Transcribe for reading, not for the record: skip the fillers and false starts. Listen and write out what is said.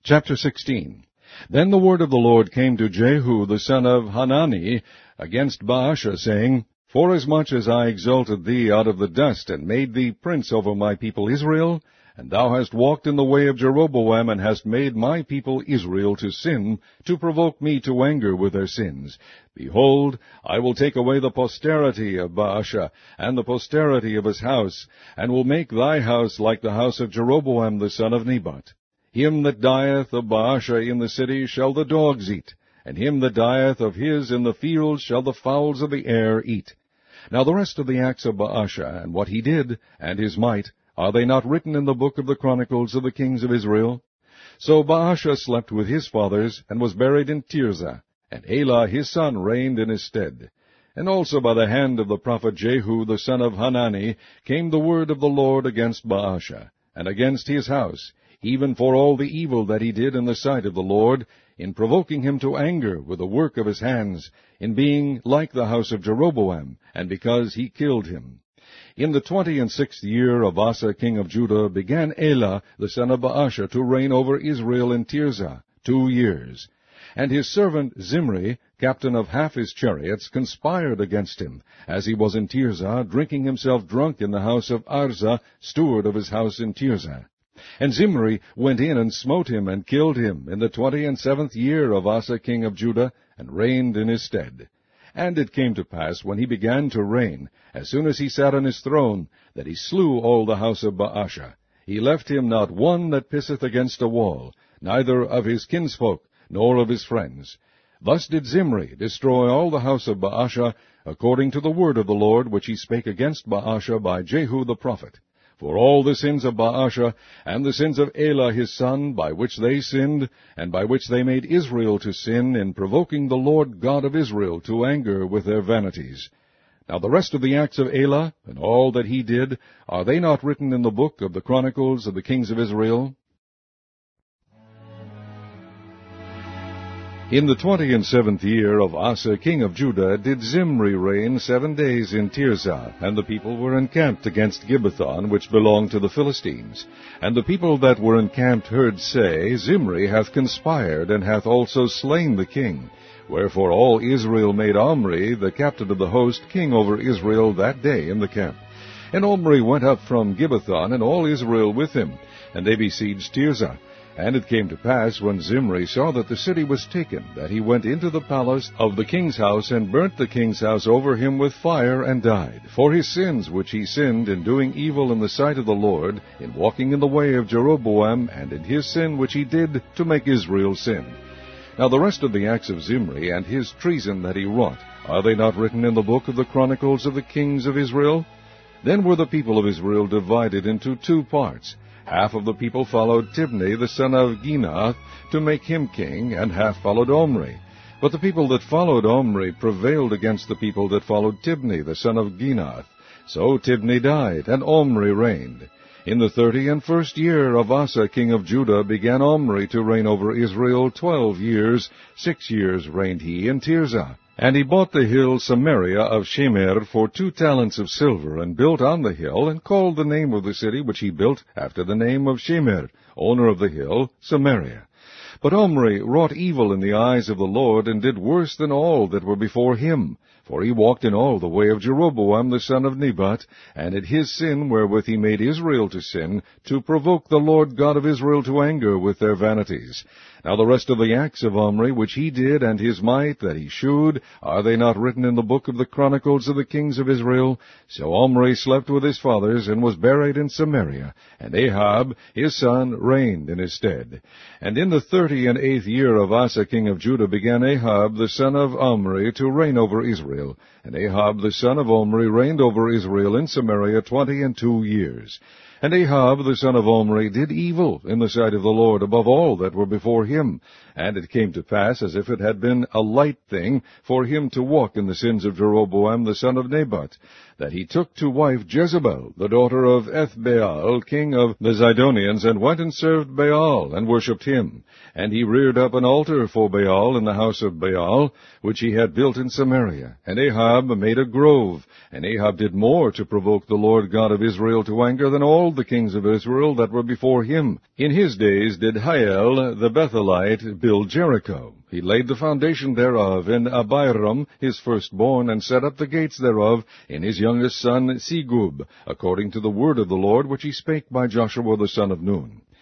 Chapter 16. Then the word of the Lord came to Jehu the son of Hanani against Baasha, saying, Forasmuch as I exalted thee out of the dust, and made thee prince over my people Israel, and thou hast walked in the way of Jeroboam, and hast made my people Israel to sin, to provoke me to anger with their sins, behold, I will take away the posterity of Baasha, and the posterity of his house, and will make thy house like the house of Jeroboam the son of Nebat. Him that dieth of Baasha in the city shall the dogs eat, and him that dieth of his in the fields shall the fowls of the air eat. Now the rest of the acts of Baasha, and what he did, and his might, are they not written in the book of the Chronicles of the kings of Israel? So Baasha slept with his fathers, and was buried in Tirzah, and Elah his son reigned in his stead. And also by the hand of the prophet Jehu the son of Hanani came the word of the Lord against Baasha, and against his house, even for all the evil that he did in the sight of the Lord, in provoking him to anger with the work of his hands, in being like the house of Jeroboam, and because he killed him. In the 26th year of Asa king of Judah began Elah the son of Baasha to reign over Israel in Tirzah 2 years. And his servant Zimri, captain of half his chariots, conspired against him, as he was in Tirzah, drinking himself drunk in the house of Arza, steward of his house in Tirzah. And Zimri went in and smote him and killed him in the 27th year of Asa king of Judah, and reigned in his stead. And it came to pass, when he began to reign, as soon as he sat on his throne, that he slew all the house of Baasha. He left him not one that pisseth against a wall, neither of his kinsfolk, nor of his friends. Thus did Zimri destroy all the house of Baasha, according to the word of the Lord which he spake against Baasha by Jehu the prophet. For all the sins of Baasha, and the sins of Elah his son, by which they sinned, and by which they made Israel to sin, in provoking the Lord God of Israel to anger with their vanities. Now the rest of the acts of Elah, and all that he did, are they not written in the book of the Chronicles of the kings of Israel? In the 27th year of Asa king of Judah did Zimri reign 7 days in Tirzah, and the people were encamped against Gibbethon, which belonged to the Philistines. And the people that were encamped heard say, Zimri hath conspired, and hath also slain the king. Wherefore all Israel made Omri, the captain of the host, king over Israel that day in the camp. And Omri went up from Gibbethon, and all Israel with him, and they besieged Tirzah. And it came to pass, when Zimri saw that the city was taken, that he went into the palace of the king's house, and burnt the king's house over him with fire, and died, for his sins which he sinned in doing evil in the sight of the Lord, in walking in the way of Jeroboam, and in his sin which he did to make Israel sin. Now the rest of the acts of Zimri, and his treason that he wrought, are they not written in the book of the Chronicles of the kings of Israel? Then were the people of Israel divided into 2 parts. Half of the people followed Tibni the son of Ginath, to make him king, and half followed Omri. But the people that followed Omri prevailed against the people that followed Tibni the son of Ginath. So Tibni died, and Omri reigned. In the 31st year of Asa king of Judah began Omri to reign over Israel 12 years. 6 years reigned he in Tirzah. And he bought the hill Samaria of Shemer for 2 talents of silver, and built on the hill, and called the name of the city which he built after the name of Shemer, owner of the hill, Samaria. But Omri wrought evil in the eyes of the Lord, and did worse than all that were before him. For he walked in all the way of Jeroboam the son of Nebat, and in his sin wherewith he made Israel to sin, to provoke the Lord God of Israel to anger with their vanities. Now the rest of the acts of Omri, which he did, and his might that he shewed, are they not written in the book of the Chronicles of the kings of Israel? So Omri slept with his fathers, and was buried in Samaria, and Ahab his son reigned in his stead. And in the 38th year of Asa king of Judah began Ahab the son of Omri to reign over Israel. And Ahab the son of Omri reigned over Israel in Samaria 22 years. And Ahab the son of Omri did evil in the sight of the Lord above all that were before him. And it came to pass, as if it had been a light thing for him to walk in the sins of Jeroboam the son of Nebat, that he took to wife Jezebel, the daughter of Ethbaal, king of the Zidonians, and went and served Baal, and worshipped him. And he reared up an altar for Baal in the house of Baal, which he had built in Samaria. And Ahab made a grove. And Ahab did more to provoke the Lord God of Israel to anger than all the kings of Israel that were before him. In his days did Hiel the Bethelite build Jericho. He laid the foundation thereof in Abiram his firstborn, and set up the gates thereof in his youngest son Segub, according to the word of the Lord which he spake by Joshua the son of Nun.